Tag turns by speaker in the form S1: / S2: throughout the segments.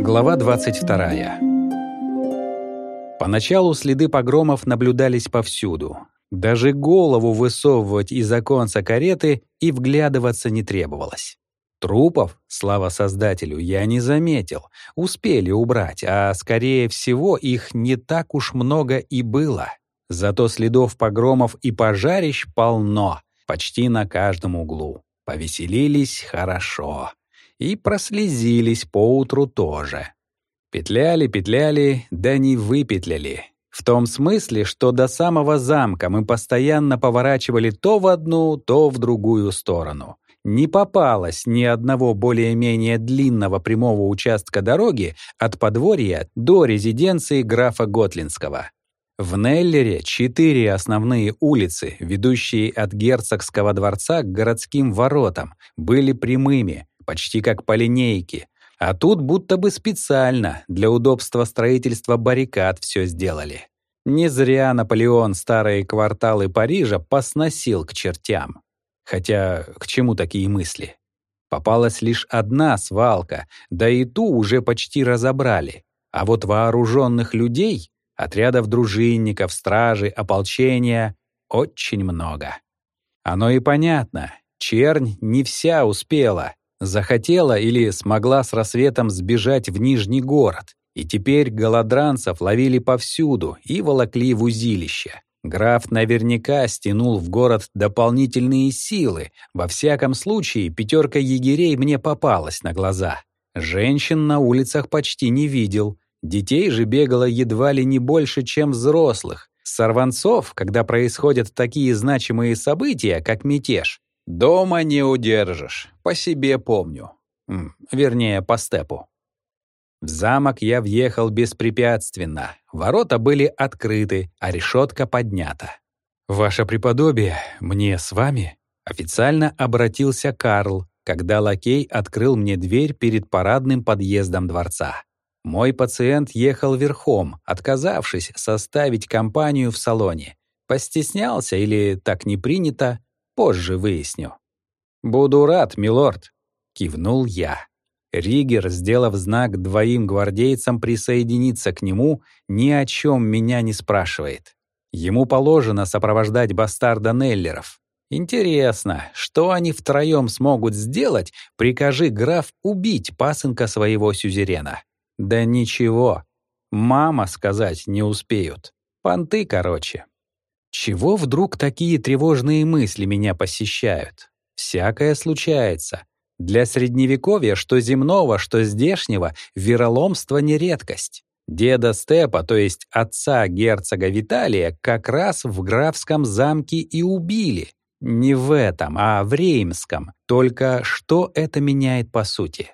S1: Глава 22. Поначалу следы погромов наблюдались повсюду. Даже голову высовывать из оконца кареты и вглядываться не требовалось. Трупов, слава Создателю, я не заметил. Успели убрать, а, скорее всего, их не так уж много и было. Зато следов погромов и пожарищ полно, почти на каждом углу. Повеселились хорошо. И прослезились поутру тоже. Петляли, да не выпетляли. В том смысле, что до самого замка мы постоянно поворачивали то в одну, то в другую сторону. Не попалось ни одного более-менее длинного прямого участка дороги от подворья до резиденции графа Готлинского. В Неллере 4 основные улицы, ведущие от герцогского дворца к городским воротам, были прямыми, почти как по линейке, а тут будто бы специально для удобства строительства баррикад все сделали. Не зря Наполеон старые кварталы Парижа посносил к чертям. Хотя к чему такие мысли? Попалась лишь одна свалка, да и ту уже почти разобрали. А вот вооруженных людей, отрядов дружинников, стражи, ополчения очень много. Оно и понятно, чернь не вся успела. Захотела или смогла с рассветом сбежать в Нижний город, и теперь голодранцев ловили повсюду и волокли в узилище. Граф наверняка стянул в город дополнительные силы. Во всяком случае, 5 егерей мне попалась на глаза. Женщин на улицах почти не видел. Детей же бегало едва ли не больше, чем взрослых. Сорванцов, когда происходят такие значимые события, как мятеж, дома не удержишь, по себе помню. Вернее, по степу. В замок я въехал беспрепятственно. Ворота были открыты, а решетка поднята. «Ваше преподобие, мне с вами?» Официально обратился Карл, когда лакей открыл мне дверь перед парадным подъездом дворца. Мой пациент ехал верхом, отказавшись составить компанию в салоне. Постеснялся или так не принято, позже выясню. «Буду рад, милорд», — кивнул я. Ригер, сделав знак 2 гвардейцам присоединиться к нему, ни о чем меня не спрашивает. Ему положено сопровождать бастарда Неллеров. Интересно, что они втроем смогут сделать, прикажи граф убить пасынка своего сюзерена? Да ничего. Мама сказать не успеют. Понты, короче. Чего вдруг такие тревожные мысли меня посещают? Всякое случается. Для Средневековья, что земного, что здешнего, вероломство не редкость. Деда Степа, то есть отца герцога Виталия, как раз в графском замке и убили. Не в этом, а в Реймском. Только что это меняет по сути?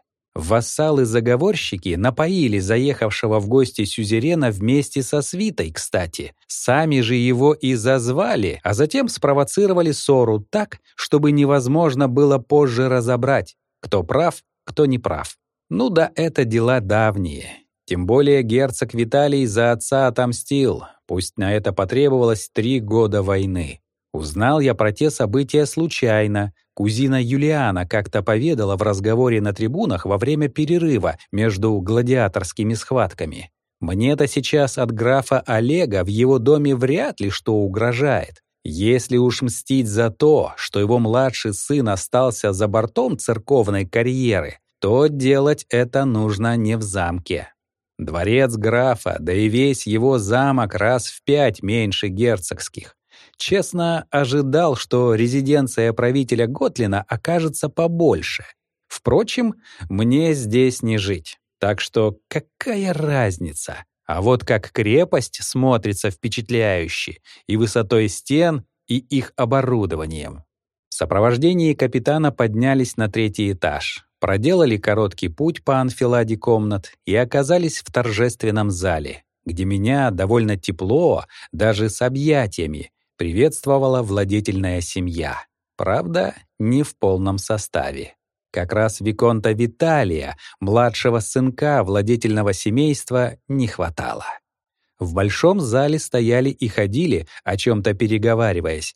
S1: Вассалы-заговорщики напоили заехавшего в гости сюзерена вместе со свитой, кстати. Сами же его и зазвали, а затем спровоцировали ссору так, чтобы невозможно было позже разобрать, кто прав, кто не прав. Ну да, это дела давние. Тем более герцог Виталий за отца отомстил, пусть на это потребовалось 3 года войны. Узнал я про те события случайно. Кузина Юлиана как-то поведала в разговоре на трибунах во время перерыва между гладиаторскими схватками. Мне-то сейчас от графа Олега в его доме вряд ли что угрожает. Если уж мстить за то, что его младший сын остался за бортом церковной карьеры, то делать это нужно не в замке. Дворец графа, да и весь его замок раз в 5 меньше герцогских. Честно, ожидал, что резиденция правителя Готлина окажется побольше. Впрочем, мне здесь не жить, так что какая разница? А вот как крепость смотрится впечатляюще и высотой стен, и их оборудованием. В сопровождении капитана поднялись на 3-й этаж, проделали короткий путь по анфиладе комнат и оказались в торжественном зале, где меня довольно тепло, даже с объятиями, приветствовала владетельная семья. Правда, не в полном составе. Как раз виконта Виталия, младшего сынка владетельного семейства, не хватало. В большом зале стояли и ходили, о чем-то переговариваясь,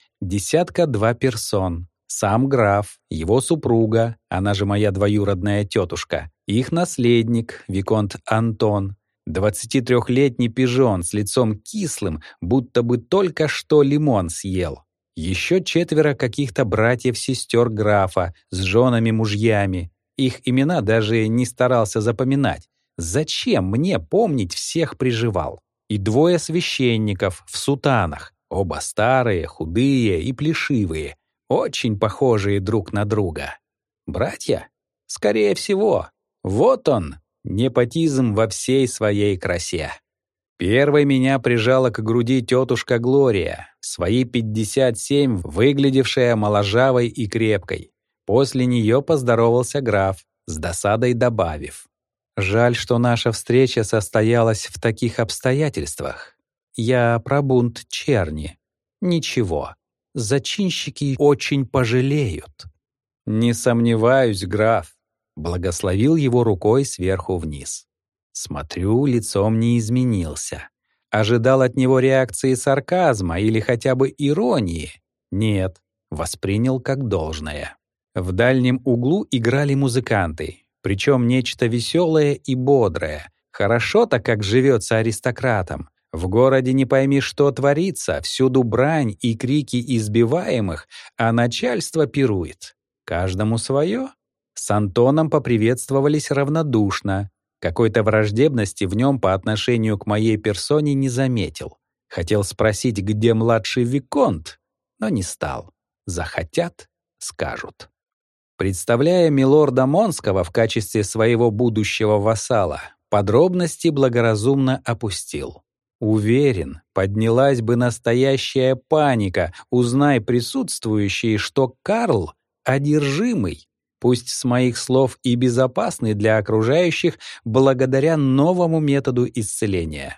S1: 10-2 персон. Сам граф, его супруга, она же моя двоюродная тетушка, Их наследник, виконт Антон, 23-летний пижон с лицом кислым, будто бы только что лимон съел. Еще 4 каких-то братьев-сестер графа с женами-мужьями. Их имена даже не старался запоминать. Зачем мне помнить всех приживал? И 2 священников в сутанах, оба старые, худые и плешивые, очень похожие друг на друга. Братья? Скорее всего. Вот он, непотизм во всей своей красе. Первой меня прижала к груди тетушка Глория, в свои 57 выглядевшая моложавой и крепкой. После нее поздоровался граф, с досадой добавив: «Жаль, что наша встреча состоялась в таких обстоятельствах. Я про бунт черни. Ничего, зачинщики очень пожалеют». «Не сомневаюсь, граф», — благословил его рукой сверху вниз. Смотрю, лицом не изменился. Ожидал от него реакции сарказма или хотя бы иронии. Нет, воспринял как должное. В дальнем углу играли музыканты, причем нечто веселое и бодрое. Хорошо-то как живется аристократам. В городе не пойми, что творится, всюду брань и крики избиваемых, а начальство пирует. Каждому свое. С Антоном поприветствовались равнодушно. Какой-то враждебности в нем по отношению к моей персоне не заметил. Хотел спросить, где младший виконт, но не стал. Захотят — скажут. Представляя милорда Монского в качестве своего будущего вассала, подробности благоразумно опустил. Уверен, поднялась бы настоящая паника, узнай присутствующие, что Карл одержимый, пусть с моих слов и безопасный для окружающих благодаря новому методу исцеления.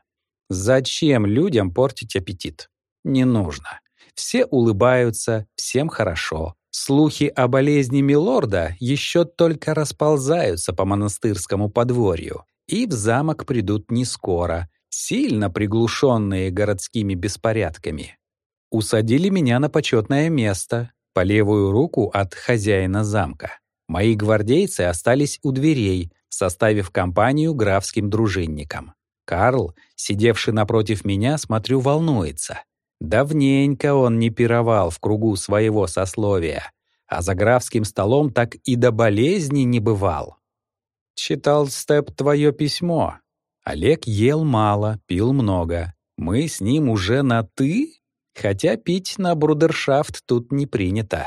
S1: Зачем людям портить аппетит? Не нужно. Все улыбаются, всем хорошо. Слухи о болезни милорда еще только расползаются по монастырскому подворью, и в замок придут не скоро, сильно приглушенные городскими беспорядками. Усадили меня на почетное место, по левую руку от хозяина замка. Мои гвардейцы остались у дверей, составив компанию графским дружинникам. Карл, сидевший напротив меня, смотрю, волнуется. Давненько он не пировал в кругу своего сословия, а за графским столом так и до болезни не бывал. «Читал, Степ, твое письмо». Олег ел мало, пил много. Мы с ним уже на «ты», хотя пить на брудершафт тут не принято.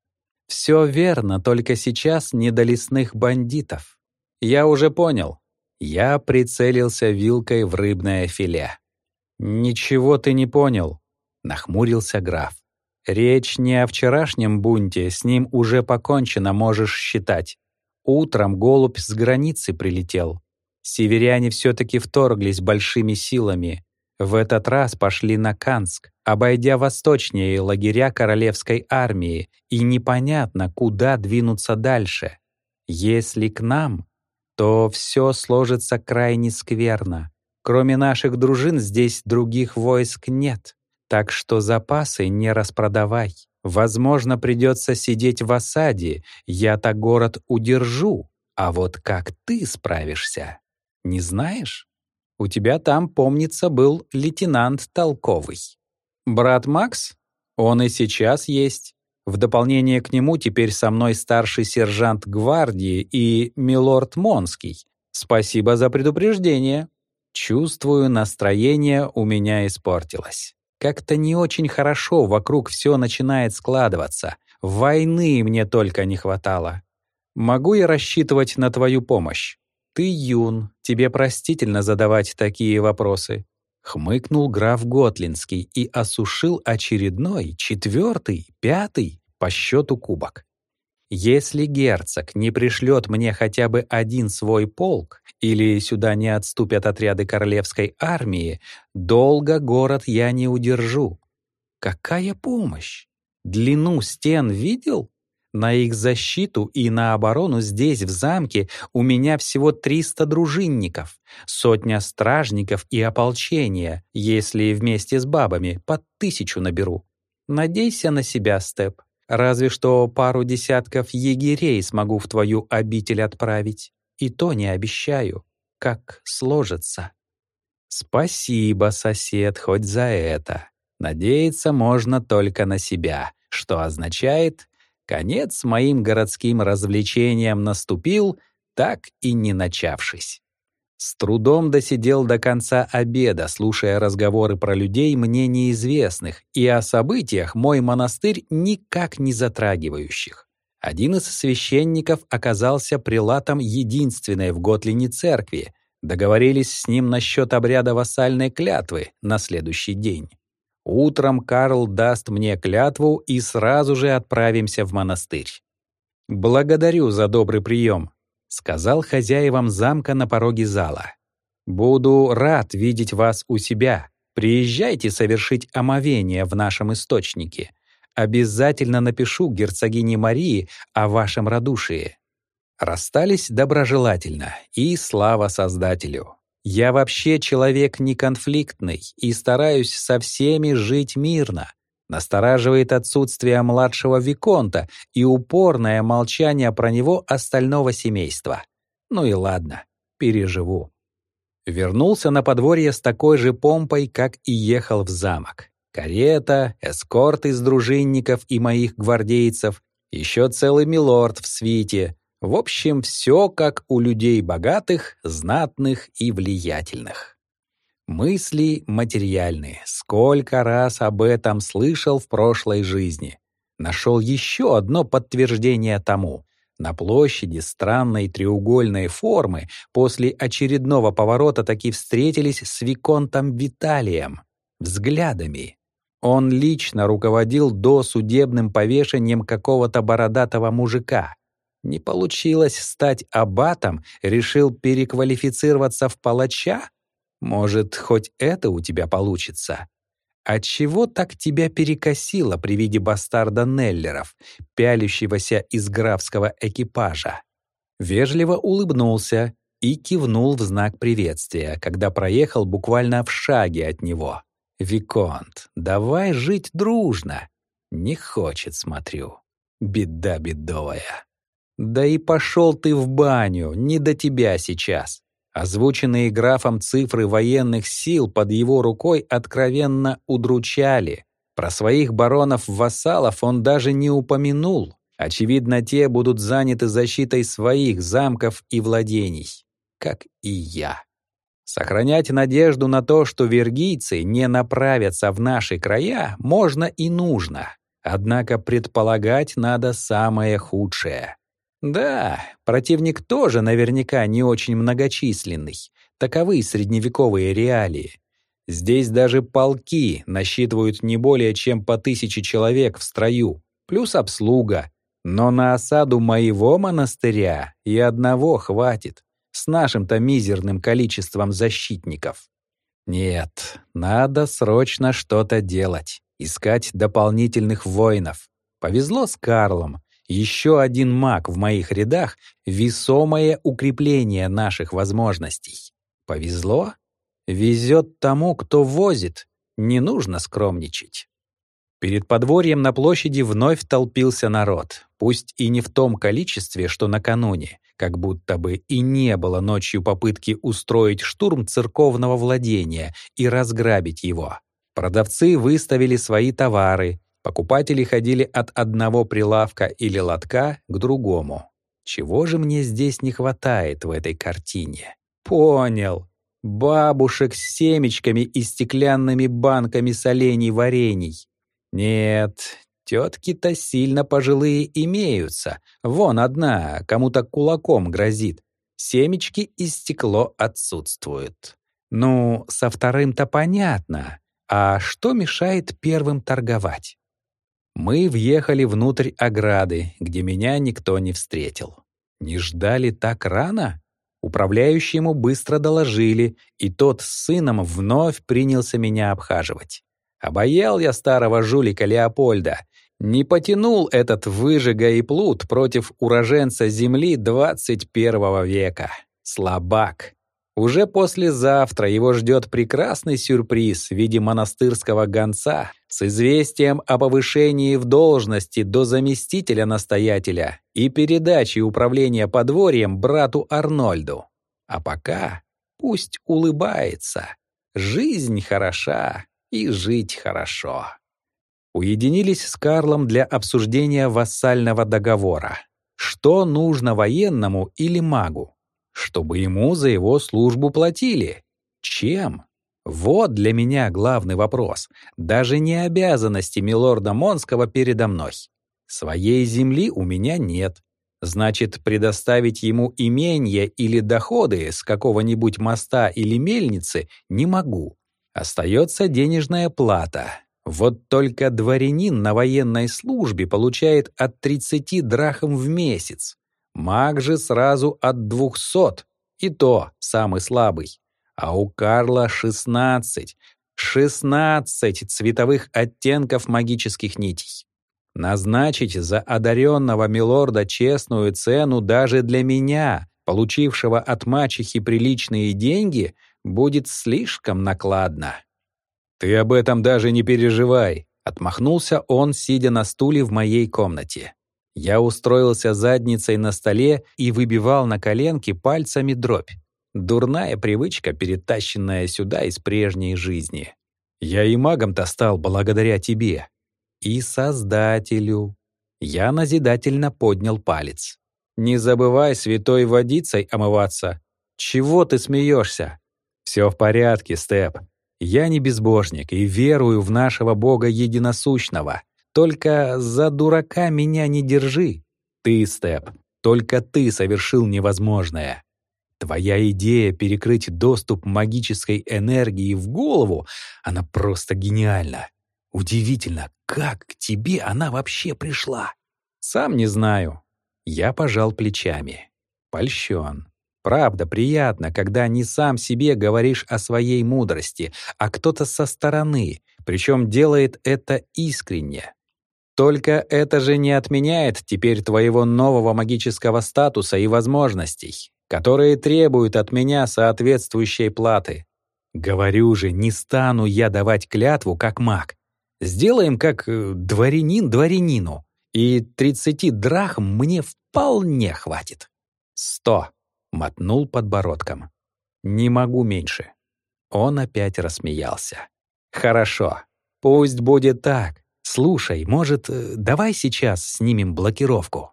S1: Все верно, только сейчас не до лесных бандитов. Я уже понял. Я прицелился вилкой в рыбное филе. «Ничего ты не понял», — нахмурился граф. «Речь не о вчерашнем бунте, с ним уже покончено, можешь считать. Утром голубь с границы прилетел. Северяне все-таки вторглись большими силами. В этот раз пошли на Канск, обойдя восточнее лагеря королевской армии, и непонятно, куда двинуться дальше. Если к нам, то все сложится крайне скверно. Кроме наших дружин здесь других войск нет, так что запасы не распродавай. Возможно, придется сидеть в осаде, я-то город удержу, а вот как ты справишься, не знаешь? У тебя там, помнится, был лейтенант толковый. Брат Макс? Он и сейчас есть. В дополнение к нему теперь со мной старший сержант гвардии и милорд Монский. Спасибо за предупреждение. Чувствую, настроение у меня испортилось. Как-то не очень хорошо вокруг все начинает складываться. Войны мне только не хватало. Могу я рассчитывать на твою помощь? Ты юн, тебе простительно задавать такие вопросы. Хмыкнул граф Готлинский и осушил очередной, 4-й, 5-й по счету кубок. Если герцог не пришлет мне хотя бы один свой полк или сюда не отступят отряды королевской армии, долго город я не удержу. Какая помощь? Длину стен видел? На их защиту и на оборону здесь, в замке, у меня всего 300 дружинников, 100 стражников и ополчения, если вместе с бабами под 1000 наберу. Надейся на себя, Степ. Разве что пару десятков егерей смогу в твою обитель отправить. и то не обещаю, как сложится». «Спасибо, сосед, хоть за это. Надеяться можно только на себя, что означает, конец моим городским развлечениям наступил, так и не начавшись». С трудом досидел до конца обеда, слушая разговоры про людей мне неизвестных и о событиях мой монастырь никак не затрагивающих. Один из священников оказался прелатом единственной в Готлине церкви. Договорились с ним насчет обряда вассальной клятвы на следующий день. Утром Карл даст мне клятву и сразу же отправимся в монастырь. «Благодарю за добрый прием», — сказал хозяевам замка на пороге зала. «Буду рад видеть вас у себя. Приезжайте совершить омовение в нашем источнике. Обязательно напишу герцогине Марии о вашем радушии». Расстались доброжелательно, и слава Создателю. Я вообще человек неконфликтный и стараюсь со всеми жить мирно. Настораживает отсутствие младшего виконта и упорное молчание про него остального семейства. Ну и ладно, переживу. Вернулся на подворье с такой же помпой, как и ехал в замок. Карета, эскорт из дружинников и моих гвардейцев, еще целый милорд в свите. В общем, все как у людей богатых, знатных и влиятельных. Мысли материальные. Сколько раз об этом слышал в прошлой жизни. Нашел еще одно подтверждение тому. На площади странной треугольной формы после очередного поворота таки встретились с виконтом Виталием. Взглядами. Он лично руководил досудебным повешением какого-то бородатого мужика. Не получилось стать аббатом, решил переквалифицироваться в палача? Может, хоть это у тебя получится? Отчего так тебя перекосило при виде бастарда Неллеров, пялящегося из графского экипажа? Вежливо улыбнулся и кивнул в знак приветствия, когда проехал буквально в шаге от него. «Виконт, давай жить дружно!» Не хочет, смотрю. Беда бедовая. «Да и пошел ты в баню, не до тебя сейчас». Озвученные графом цифры военных сил под его рукой откровенно удручали. Про своих баронов-вассалов он даже не упомянул. Очевидно, те будут заняты защитой своих замков и владений. Как и я. Сохранять надежду на то, что виргийцы не направятся в наши края, можно и нужно. Однако предполагать надо самое худшее. Да, противник тоже наверняка не очень многочисленный. Таковы средневековые реалии. Здесь даже полки насчитывают не более чем по 1000 человек в строю, плюс обслуга. Но на осаду моего монастыря и одного хватит, с нашим-то мизерным количеством защитников. Нет, надо срочно что-то делать, искать дополнительных воинов. Повезло с Карлом. Еще один маг в моих рядах — весомое укрепление наших возможностей. Повезло? Везет тому, кто возит. Не нужно скромничать. Перед подворьем на площади вновь толпился народ, пусть и не в том количестве, что накануне, как будто бы и не было ночью попытки устроить штурм церковного владения и разграбить его. Продавцы выставили свои товары, покупатели ходили от одного прилавка или лотка к другому. Чего же мне здесь не хватает в этой картине? Понял. Бабушек с семечками и стеклянными банками солений варений. Нет, тетки-то сильно пожилые имеются. Вон одна кому-то кулаком грозит. Семечки и стекло отсутствуют. Ну, со вторым-то понятно. А что мешает первым торговать? Мы въехали внутрь ограды, где меня никто не встретил. Не ждали так рано? Управляющему быстро доложили, и тот с сыном вновь принялся меня обхаживать. Обаял я старого жулика Леопольда. Не потянул этот выжига и плут против уроженца земли 21 века. Слабак. Уже послезавтра его ждет прекрасный сюрприз в виде монастырского гонца с известием о повышении в должности до заместителя настоятеля и передаче управления подворьем брату Арнольду. А пока пусть улыбается. Жизнь хороша, и жить хорошо. Уединились с Карлом для обсуждения вассального договора. Что нужно военному или магу? Чтобы ему за его службу платили. Чем? Вот для меня главный вопрос. Даже не обязанности милорда Монского передо мной. Своей земли у меня нет. Значит, предоставить ему имение или доходы с какого-нибудь моста или мельницы не могу. Остается денежная плата. Вот только дворянин на военной службе получает от 30 драхм в месяц. Маг же сразу от 200, и то самый слабый. А у Карла 16 цветовых оттенков магических нитей. Назначить за одаренного милорда честную цену даже для меня, получившего от мачехи приличные деньги, будет слишком накладно. «Ты об этом даже не переживай», — отмахнулся он, сидя на стуле в моей комнате. Я устроился задницей на столе и выбивал на коленке пальцами дробь. Дурная привычка, перетащенная сюда из прежней жизни. Я и магом-то стал благодаря тебе. И Создателю. Я назидательно поднял палец. Не забывай святой водицей омываться. Чего ты смеешься? Все в порядке, Степ. Я не безбожник и верую в нашего Бога единосущного. Только за дурака меня не держи. Ты, Степ, только ты совершил невозможное. Твоя идея перекрыть доступ магической энергии в голову, она просто гениальна. Удивительно, как к тебе она вообще пришла? Сам не знаю. Я пожал плечами. Польщен. Правда, приятно, когда не сам себе говоришь о своей мудрости, а кто-то со стороны, причем делает это искренне. Только это же не отменяет теперь твоего нового магического статуса и возможностей, которые требуют от меня соответствующей платы. Говорю же, не стану я давать клятву как маг. Сделаем как дворянин дворянину, и 30 драхм мне вполне хватит. 100. Мотнул подбородком. Не могу меньше. Он опять рассмеялся. Хорошо, пусть будет так. Слушай, может, давай сейчас снимем блокировку?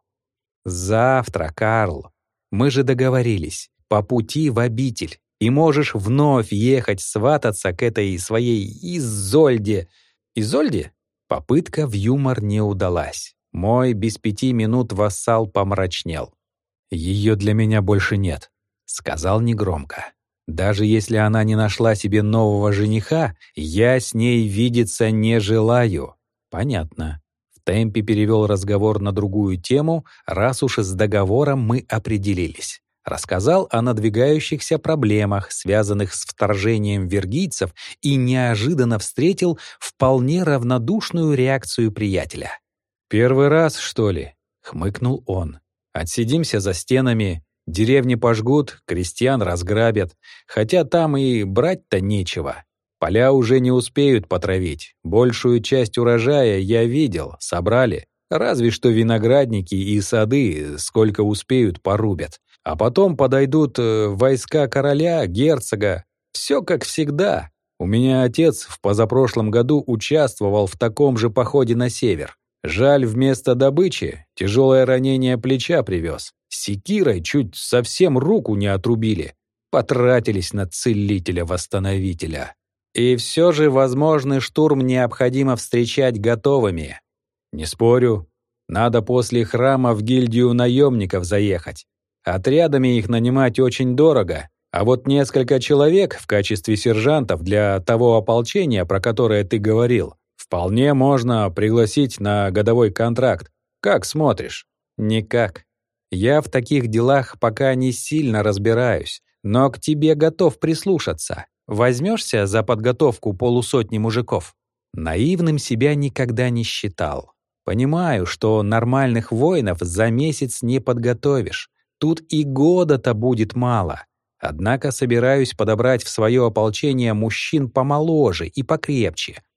S1: Завтра, Карл. Мы же договорились. По пути в обитель. И можешь вновь ехать свататься к этой своей Изольде. Изольде? Попытка в юмор не удалась. Мой без 5 минут вассал помрачнел. «Ее для меня больше нет», — сказал негромко. «Даже если она не нашла себе нового жениха, я с ней видеться не желаю». «Понятно». В темпе перевел разговор на другую тему, раз уж с договором мы определились. Рассказал о надвигающихся проблемах, связанных с вторжением виргийцев, и неожиданно встретил вполне равнодушную реакцию приятеля. «Первый раз, что ли?» — хмыкнул он. «Отсидимся за стенами, деревни пожгут, крестьян разграбят, хотя там и брать-то нечего. Поля уже не успеют потравить, большую часть урожая я видел, собрали, разве что виноградники и сады сколько успеют порубят. А потом подойдут войска короля, герцога. Все как всегда. У меня отец в позапрошлом году участвовал в таком же походе на север. Жаль, вместо добычи тяжелое ранение плеча привез. Секирой чуть совсем руку не отрубили. Потратились на целителя-восстановителя. И все же возможный штурм необходимо встречать готовыми. Не спорю, надо после храма в гильдию наемников заехать. Отрядами их нанимать очень дорого, а вот несколько человек в качестве сержантов для того ополчения, про которое ты говорил, вполне можно пригласить на годовой контракт. Как смотришь? Никак. Я в таких делах пока не сильно разбираюсь, но к тебе готов прислушаться. Возьмешься за подготовку полусотни мужиков? Наивным себя никогда не считал. Понимаю, что нормальных воинов за месяц не подготовишь. Тут и года-то будет мало. Однако собираюсь подобрать в свое ополчение мужчин помоложе и покрепче.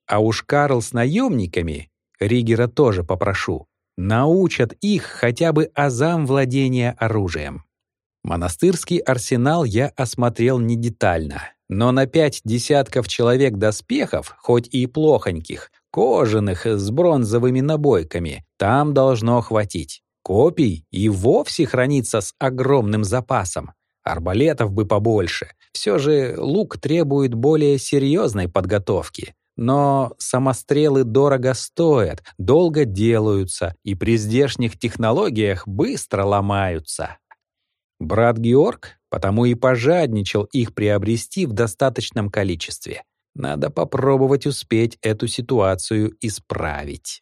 S1: А уж Карл с наемниками, Ригера тоже попрошу, научат их хотя бы азам владения оружием. Монастырский арсенал я осмотрел не детально, но на 5 десятков человек доспехов, хоть и плохоньких, кожаных с бронзовыми набойками, там должно хватить. Копий и вовсе хранится с огромным запасом. Арбалетов бы побольше. Все же лук требует более серьезной подготовки. Но самострелы дорого стоят, долго делаются и при здешних технологиях быстро ломаются. Брат Георг потому и пожадничал их приобрести в достаточном количестве. Надо попробовать успеть эту ситуацию исправить.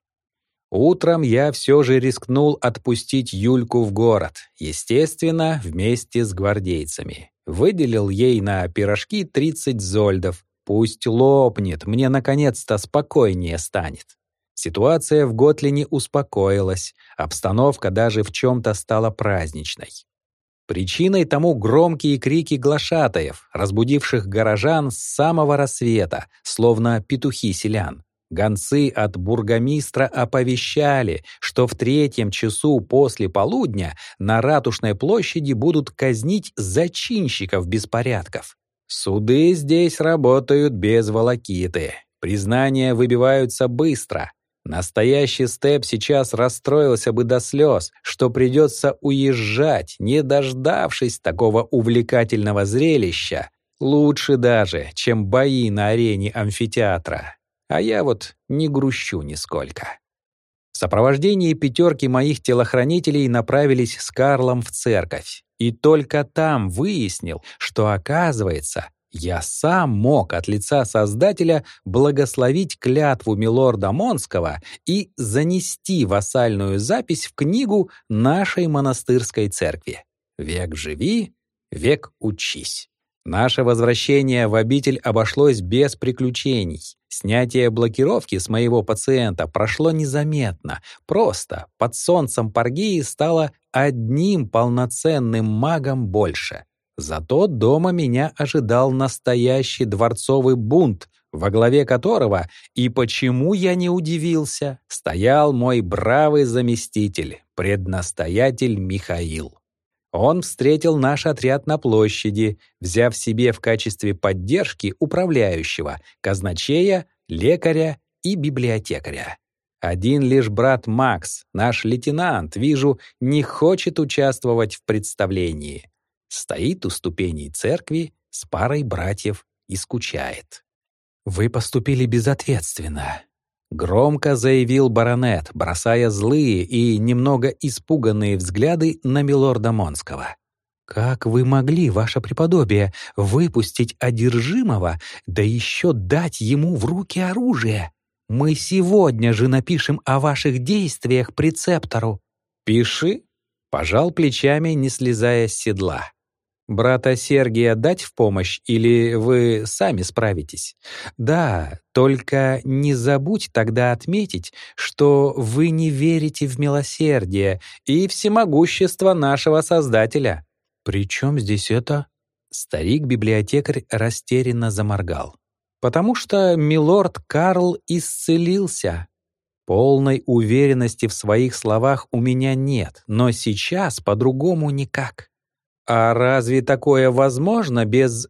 S1: Утром я все же рискнул отпустить Юльку в город, естественно, вместе с гвардейцами. Выделил ей на пирожки 30 зольдов. Пусть лопнет, мне наконец-то спокойнее станет. Ситуация в Готлине успокоилась, обстановка даже в чем-то стала праздничной. Причиной тому громкие крики глашатаев, разбудивших горожан с самого рассвета, словно петухи селян. Гонцы от бургомистра оповещали, что в 3 часу после полудня на Ратушной площади будут казнить зачинщиков беспорядков. Суды здесь работают без волокиты, признания выбиваются быстро. Настоящий степ сейчас расстроился бы до слез, что придется уезжать, не дождавшись такого увлекательного зрелища. Лучше даже, чем бои на арене амфитеатра. А я вот не грущу нисколько. В сопровождении 5 моих телохранителей направились с Карлом в церковь. И только там выяснил, что, оказывается, я сам мог от лица Создателя благословить клятву милорда Монского и занести вассальную запись в книгу нашей монастырской церкви. Век живи, век учись. Наше возвращение в обитель обошлось без приключений. Снятие блокировки с моего пациента прошло незаметно. Просто под солнцем Паргии стало одним полноценным магом больше. Зато дома меня ожидал настоящий дворцовый бунт, во главе которого, и почему я не удивился, стоял мой бравый заместитель, преднастоятель Михаил. Он встретил наш отряд на площади, взяв себе в качестве поддержки управляющего, казначея, лекаря и библиотекаря. Один лишь брат Макс, наш лейтенант, вижу, не хочет участвовать в представлении. Стоит у ступеней церкви с парой братьев и скучает. «Вы поступили безответственно», — громко заявил баронет, бросая злые и немного испуганные взгляды на милорда Монского. «Как вы могли, ваше преподобие, выпустить одержимого, да еще дать ему в руки оружие? Мы сегодня же напишем о ваших действиях прецептору». «Пиши», — пожал плечами, не слезая с седла. «Брата Сергия дать в помощь или вы сами справитесь? Да, только не забудь тогда отметить, что вы не верите в милосердие и всемогущество нашего Создателя». «При чем здесь это?» Старик-библиотекарь растерянно заморгал. «Потому что милорд Карл исцелился». Полной уверенности в своих словах у меня нет, но сейчас по-другому никак. «А разве такое возможно без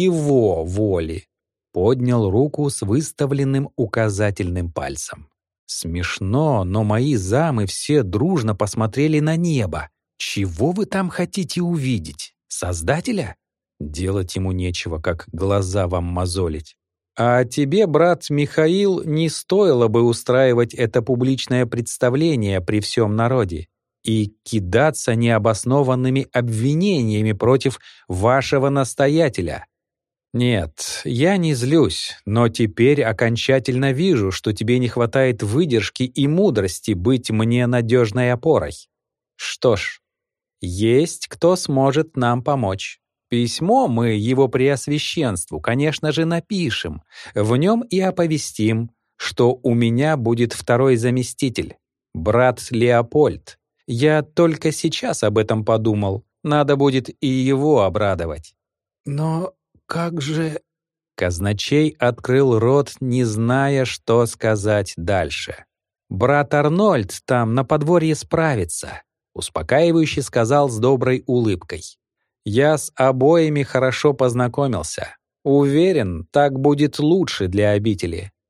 S1: его воли?» Поднял руку с выставленным указательным пальцем. Смешно, но мои замы все дружно посмотрели на небо. Чего вы там хотите увидеть? Создателя? Делать ему нечего, как глаза вам мозолить. А тебе, брат Михаил, не стоило бы устраивать это публичное представление при всем народе и кидаться необоснованными обвинениями против вашего настоятеля. Нет, я не злюсь, но теперь окончательно вижу, что тебе не хватает выдержки и мудрости быть мне надежной опорой. Что ж, есть кто сможет нам помочь. Письмо мы его преосвященству, конечно же, напишем. В нем и оповестим, что у меня будет второй заместитель, брат Леопольд. Я только сейчас об этом подумал. Надо будет и его обрадовать. Но как же... Казначей открыл рот, не зная, что сказать дальше. «Брат Арнольд там на подворье справится», — успокаивающе сказал с доброй улыбкой. «Я с обоими хорошо познакомился. Уверен, так будет лучше для обители.